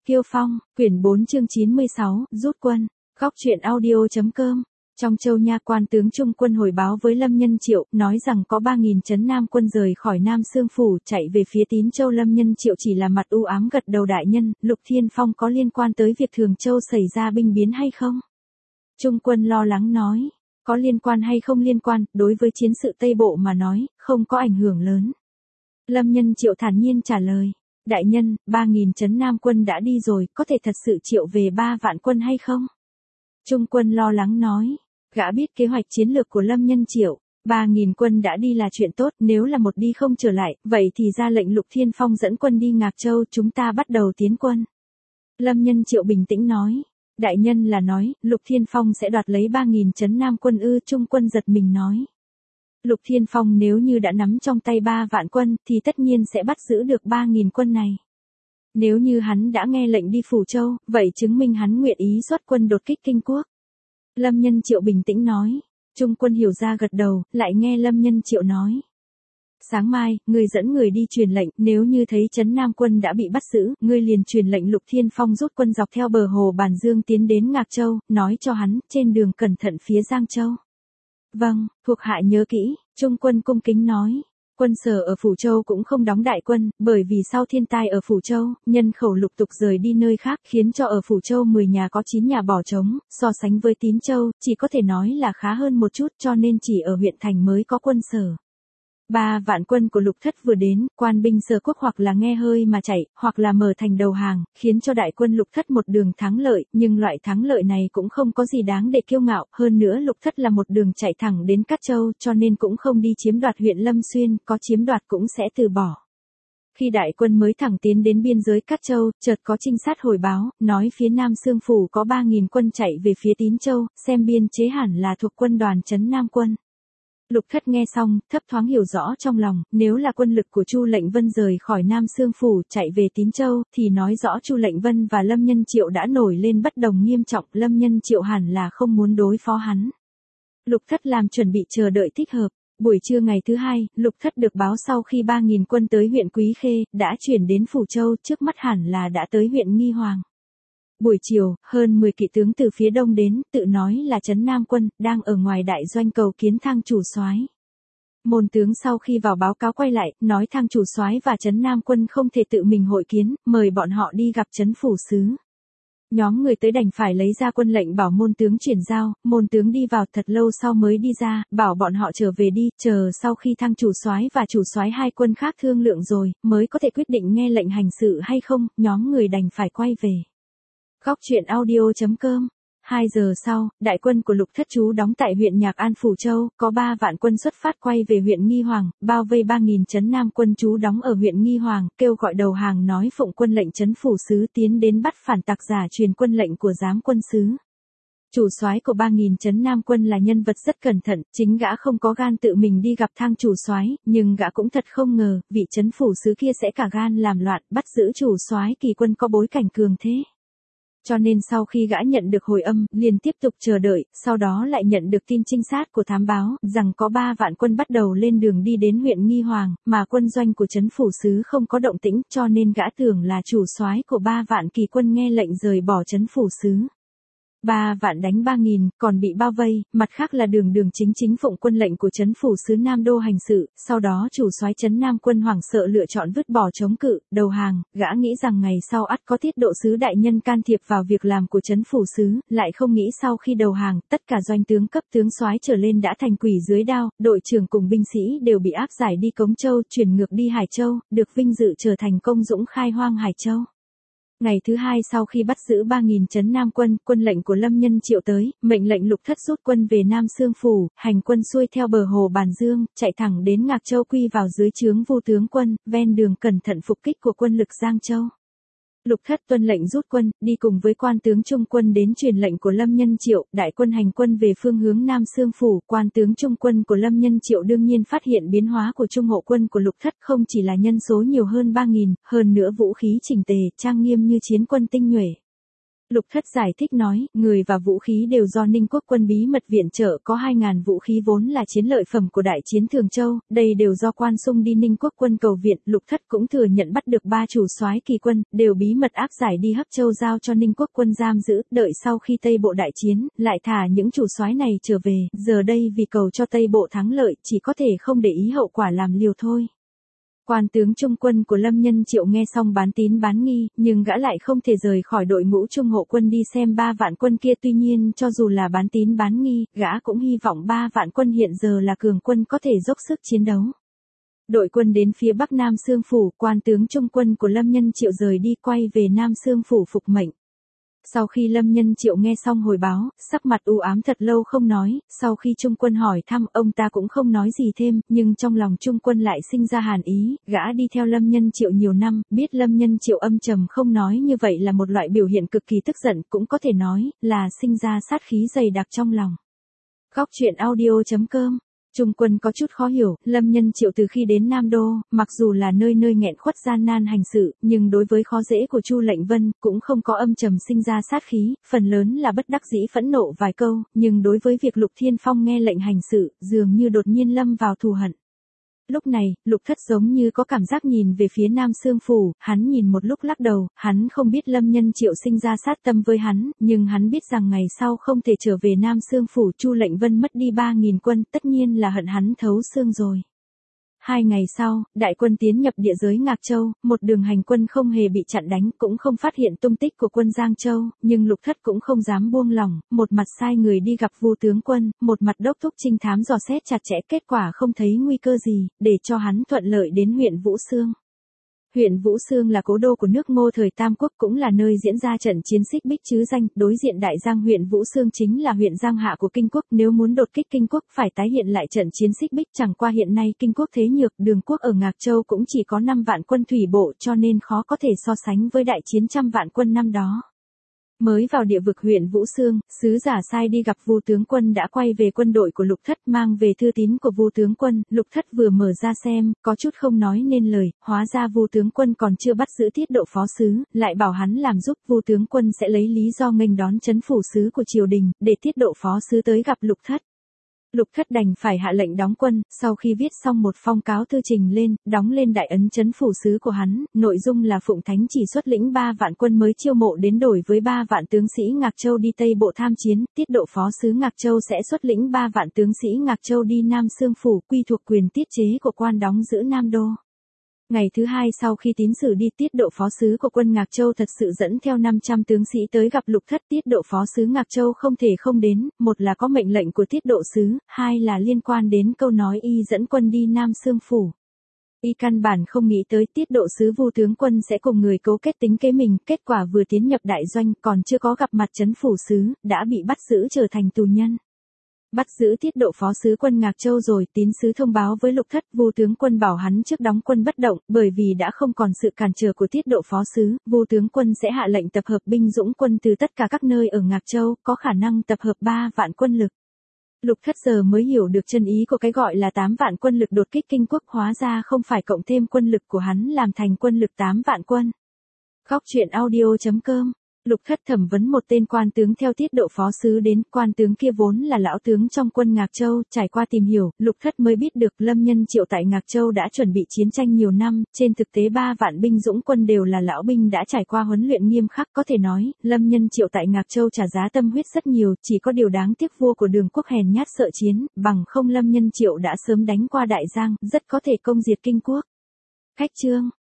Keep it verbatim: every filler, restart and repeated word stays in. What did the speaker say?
Kiêu Phong, quyển bốn chương chín mươi sáu, rút quân. Góc truyện audio.com. Trong Châu Nha, quan tướng Trung quân hồi báo với Lâm Nhân Triệu, nói rằng có ba nghìn trấn Nam quân rời khỏi Nam Xương Phủ, chạy về phía Tín Châu. Lâm Nhân Triệu chỉ là mặt u ám gật đầu. Đại nhân, Lục Thiên Phong có liên quan tới việc Thường Châu xảy ra binh biến hay không? Trung quân lo lắng nói, có liên quan hay không liên quan, đối với chiến sự Tây Bộ mà nói, không có ảnh hưởng lớn. Lâm Nhân Triệu thản nhiên trả lời, đại nhân, ba nghìn trấn Nam quân đã đi rồi, có thể thật sự triệu về ba vạn quân hay không? Trung quân lo lắng nói, gã biết kế hoạch chiến lược của Lâm Nhân Triệu, ba nghìn quân đã đi là chuyện tốt, nếu là một đi không trở lại, vậy thì ra lệnh Lục Thiên Phong dẫn quân đi Ngạc Châu, chúng ta bắt đầu tiến quân. Lâm Nhân Triệu bình tĩnh nói, đại nhân là nói, Lục Thiên Phong sẽ đoạt lấy ba nghìn trấn Nam quân ư? Trung quân giật mình nói, Lục Thiên Phong nếu như đã nắm trong tay ba vạn quân, thì tất nhiên sẽ bắt giữ được ba nghìn quân này. Nếu như hắn đã nghe lệnh đi Phủ Châu, vậy chứng minh hắn nguyện ý xuất quân đột kích Kinh Quốc. Lâm Nhân Triệu bình tĩnh nói, Trung quân hiểu ra gật đầu, lại nghe Lâm Nhân Triệu nói. Sáng mai, ngươi dẫn người đi truyền lệnh, nếu như thấy trấn Nam quân đã bị bắt giữ, ngươi liền truyền lệnh Lục Thiên Phong rút quân dọc theo bờ hồ Bản Dương tiến đến Ngạc Châu, nói cho hắn, trên đường cẩn thận phía Giang Châu. Vâng, thuộc hạ nhớ kỹ, Trung quân cung kính nói. Quân Sở ở Phủ Châu cũng không đóng đại quân, bởi vì sau thiên tai ở Phủ Châu, nhân khẩu lục tục rời đi nơi khác, khiến cho ở Phủ Châu mười nhà có chín nhà bỏ trống, so sánh với Tín Châu, chỉ có thể nói là khá hơn một chút, cho nên chỉ ở huyện thành mới có quân Sở. Ba vạn quân của Lục Thất vừa đến, quan binh Sở Quốc hoặc là nghe hơi mà chạy, hoặc là mở thành đầu hàng, khiến cho đại quân Lục Thất một đường thắng lợi, nhưng loại thắng lợi này cũng không có gì đáng để kiêu ngạo, hơn nữa Lục Thất là một đường chạy thẳng đến Cát Châu, cho nên cũng không đi chiếm đoạt huyện Lâm Xuyên, có chiếm đoạt cũng sẽ từ bỏ. Khi đại quân mới thẳng tiến đến biên giới Cát Châu, chợt có trinh sát hồi báo, nói phía Nam Xương Phủ có ba nghìn quân chạy về phía Tín Châu, xem biên chế hẳn là thuộc quân đoàn trấn Nam quân. Lục Thất nghe xong, thấp thoáng hiểu rõ trong lòng, nếu là quân lực của Chu Lệnh Vân rời khỏi Nam Xương Phủ, chạy về Tín Châu, thì nói rõ Chu Lệnh Vân và Lâm Nhân Triệu đã nổi lên bất đồng nghiêm trọng, Lâm Nhân Triệu hẳn là không muốn đối phó hắn. Lục Thất làm chuẩn bị chờ đợi thích hợp. Buổi trưa ngày thứ hai, Lục Thất được báo sau khi ba nghìn quân tới huyện Quý Khê, đã chuyển đến Phủ Châu, trước mắt hẳn là đã tới huyện Nghi Hoàng. Buổi chiều, hơn mười kỵ tướng từ phía đông đến, tự nói là trấn Nam quân, đang ở ngoài đại doanh cầu kiến Thang chủ soái. Môn tướng sau khi vào báo cáo quay lại, nói Thang chủ soái và trấn Nam quân không thể tự mình hội kiến, mời bọn họ đi gặp trấn phủ sứ. Nhóm người tới đành phải lấy ra quân lệnh bảo môn tướng chuyển giao, môn tướng đi vào thật lâu sau mới đi ra, bảo bọn họ trở về đi, chờ sau khi Thang chủ soái và chủ soái hai quân khác thương lượng rồi, mới có thể quyết định nghe lệnh hành sự hay không, nhóm người đành phải quay về. Góc truyện audio.com. Hai giờ sau, đại quân của Lục Thất trú đóng tại huyện Nhạc An Phủ Châu, có ba vạn quân xuất phát quay về huyện Nghi Hoàng, bao vây ba nghìn trấn Nam quân trú đóng ở huyện Nghi Hoàng, kêu gọi đầu hàng nói phụng quân lệnh trấn phủ sứ tiến đến bắt phản tặc giả truyền quân lệnh của giám quân sứ. Chủ soái của ba nghìn trấn Nam quân là nhân vật rất cẩn thận, chính gã không có gan tự mình đi gặp Thang chủ soái, nhưng gã cũng thật không ngờ, vị trấn phủ sứ kia sẽ cả gan làm loạn, bắt giữ chủ soái kỳ quân có bối cảnh cường thế. Cho nên sau khi gã nhận được hồi âm, liền tiếp tục chờ đợi, sau đó lại nhận được tin trinh sát của thám báo, rằng có ba vạn quân bắt đầu lên đường đi đến huyện Nghi Hoàng, mà quân doanh của trấn phủ sứ không có động tĩnh, cho nên gã tưởng là chủ soái của ba vạn kỳ quân nghe lệnh rời bỏ trấn phủ sứ. Ba vạn đánh ba nghìn, còn bị bao vây, mặt khác là đường đường chính chính phụng quân lệnh của trấn phủ sứ Nam Đô hành sự, sau đó chủ soái trấn Nam quân hoảng sợ lựa chọn vứt bỏ chống cự, đầu hàng, gã nghĩ rằng ngày sau ắt có tiết độ sứ đại nhân can thiệp vào việc làm của trấn phủ sứ, lại không nghĩ sau khi đầu hàng, tất cả doanh tướng cấp tướng soái trở lên đã thành quỷ dưới đao, đội trưởng cùng binh sĩ đều bị áp giải đi Cống Châu, chuyển ngược đi Hải Châu, được vinh dự trở thành công dũng khai hoang Hải Châu. Ngày thứ hai sau khi bắt giữ ba nghìn trấn Nam quân, quân lệnh của Lâm Nhân Triệu tới, mệnh lệnh Lục Thất rút quân về Nam Xương Phủ, hành quân xuôi theo bờ hồ Bản Dương, chạy thẳng đến Ngạc Châu quy vào dưới trướng Vu tướng quân, ven đường cẩn thận phục kích của quân lực Giang Châu. Lục Thất tuân lệnh rút quân, đi cùng với quan tướng Trung quân đến truyền lệnh của Lâm Nhân Triệu, đại quân hành quân về phương hướng Nam Xương Phủ, quan tướng Trung quân của Lâm Nhân Triệu đương nhiên phát hiện biến hóa của Trung hộ quân của Lục Thất không chỉ là nhân số nhiều hơn ba nghìn, hơn nữa vũ khí chỉnh tề, trang nghiêm như chiến quân tinh nhuệ. Lục Thất giải thích nói, người và vũ khí đều do Ninh Quốc quân bí mật viện trợ, có hai ngàn vũ khí vốn là chiến lợi phẩm của đại chiến Thường Châu, đây đều do Quan Sung đi Ninh Quốc quân cầu viện. Lục Thất cũng thừa nhận bắt được ba chủ soái kỳ quân, đều bí mật áp giải đi Hấp Châu giao cho Ninh Quốc quân giam giữ, đợi sau khi Tây Bộ đại chiến, lại thả những chủ soái này trở về, giờ đây vì cầu cho Tây Bộ thắng lợi, chỉ có thể không để ý hậu quả làm liều thôi. Quan tướng trung quân của Lâm Nhân Triệu nghe xong bán tín bán nghi, nhưng gã lại không thể rời khỏi đội ngũ trung hộ quân đi xem ba vạn quân kia. Tuy nhiên cho dù là bán tín bán nghi, gã cũng hy vọng ba vạn quân hiện giờ là cường quân có thể dốc sức chiến đấu. Đội quân đến phía bắc Nam Xương Phủ, quan tướng trung quân của Lâm Nhân Triệu rời đi quay về Nam Xương Phủ phục mệnh. Sau khi Lâm Nhân Triệu nghe xong hồi báo, sắc mặt u ám thật lâu không nói, sau khi trung quân hỏi thăm ông ta cũng không nói gì thêm, nhưng trong lòng trung quân lại sinh ra hàn ý, gã đi theo Lâm Nhân Triệu nhiều năm, biết Lâm Nhân Triệu âm trầm không nói như vậy là một loại biểu hiện cực kỳ tức giận, cũng có thể nói là sinh ra sát khí dày đặc trong lòng. Góc truyện audio chấm com. Trung quân có chút khó hiểu, Lâm Nhân Triệu từ khi đến Nam Đô, mặc dù là nơi nơi nghẹn khuất gian nan hành sự, nhưng đối với khó dễ của Chu Lệnh Vân, cũng không có âm trầm sinh ra sát khí, phần lớn là bất đắc dĩ phẫn nộ vài câu, nhưng đối với việc Lục Thiên Phong nghe lệnh hành sự, dường như đột nhiên lâm vào thù hận. Lúc này, Lục Thất giống như có cảm giác nhìn về phía Nam Xương Phủ, hắn nhìn một lúc lắc đầu, hắn không biết Lâm Nhân Triệu sinh ra sát tâm với hắn, nhưng hắn biết rằng ngày sau không thể trở về Nam Xương Phủ. Chu Lệnh Vân mất đi ba nghìn quân, tất nhiên là hận hắn thấu xương rồi. Hai ngày sau, đại quân tiến nhập địa giới Ngạc Châu, một đường hành quân không hề bị chặn đánh, cũng không phát hiện tung tích của quân Giang Châu, nhưng Lục Thất cũng không dám buông lỏng, một mặt sai người đi gặp Vu tướng quân, một mặt đốc thúc trinh thám dò xét chặt chẽ, kết quả không thấy nguy cơ gì, để cho hắn thuận lợi đến huyện Vũ Xương. Huyện Vũ Xương là cố đô của nước Ngô thời Tam Quốc, cũng là nơi diễn ra trận chiến xích bích chứ danh, đối diện Đại Giang. Huyện Vũ Xương chính là huyện Giang Hạ của Kinh Quốc, nếu muốn đột kích Kinh Quốc phải tái hiện lại trận chiến xích bích, chẳng qua hiện nay Kinh Quốc thế nhược, Đường Quốc ở Ngạc Châu cũng chỉ có năm vạn quân thủy bộ, cho nên khó có thể so sánh với đại chiến trăm vạn quân năm đó. Mới vào địa vực huyện Vũ Xương, sứ giả sai đi gặp Vu tướng quân đã quay về quân đội của Lục Thất, mang về thư tín của Vu tướng quân. Lục Thất vừa mở ra xem, có chút không nói nên lời, hóa ra Vu tướng quân còn chưa bắt giữ Tiết Độ phó sứ, lại bảo hắn làm giúp. Vu tướng quân sẽ lấy lý do nghênh đón trấn phủ sứ của triều đình, để Tiết Độ phó sứ tới gặp Lục Thất. Lục Thất đành phải hạ lệnh đóng quân, sau khi viết xong một phong cáo thư trình lên, đóng lên đại ấn trấn phủ sứ của hắn, nội dung là Phụng Thánh chỉ xuất lĩnh ba vạn quân mới chiêu mộ đến đổi với ba vạn tướng sĩ Ngạc Châu đi Tây Bộ tham chiến, Tiết Độ phó sứ Ngạc Châu sẽ xuất lĩnh ba vạn tướng sĩ Ngạc Châu đi Nam Xương Phủ, quy thuộc quyền tiết chế của quan đóng giữ Nam Đô. Ngày thứ hai sau khi tín sử đi, Tiết Độ phó sứ của quân Ngạc Châu thật sự dẫn theo năm trăm tướng sĩ tới gặp Lục Thất. Tiết Độ phó sứ Ngạc Châu không thể không đến, một là có mệnh lệnh của Tiết Độ sứ, hai là liên quan đến câu nói y dẫn quân đi Nam Xương Phủ. Y căn bản không nghĩ tới Tiết Độ sứ Vu tướng quân sẽ cùng người cấu kết tính kế mình, kết quả vừa tiến nhập đại doanh, còn chưa có gặp mặt trấn phủ sứ, đã bị bắt giữ trở thành tù nhân. Bắt giữ Tiết Độ phó sứ quân Ngạc Châu rồi, tín sứ thông báo với Lục Thất. Vu tướng quân bảo hắn trước đóng quân bất động, bởi vì đã không còn sự cản trở của Tiết Độ phó sứ, Vu tướng quân sẽ hạ lệnh tập hợp binh dũng quân từ tất cả các nơi ở Ngạc Châu, có khả năng tập hợp ba vạn quân lực. Lục Thất giờ mới hiểu được chân ý của cái gọi là tám vạn quân lực đột kích Kinh Quốc, hóa ra không phải cộng thêm quân lực của hắn làm thành quân lực tám vạn quân. Góc truyện audio chấm com. Lục Thất thẩm vấn một tên quan tướng theo Tiết Độ phó sứ đến, quan tướng kia vốn là lão tướng trong quân Ngạc Châu, trải qua tìm hiểu, Lục Thất mới biết được Lâm Nhân Triệu tại Ngạc Châu đã chuẩn bị chiến tranh nhiều năm, trên thực tế ba vạn binh dũng quân đều là lão binh đã trải qua huấn luyện nghiêm khắc, có thể nói, Lâm Nhân Triệu tại Ngạc Châu trả giá tâm huyết rất nhiều, chỉ có điều đáng tiếc vua của Đường Quốc hèn nhát sợ chiến, bằng không Lâm Nhân Triệu đã sớm đánh qua Đại Giang, rất có thể công diệt Kinh Quốc. Khách chương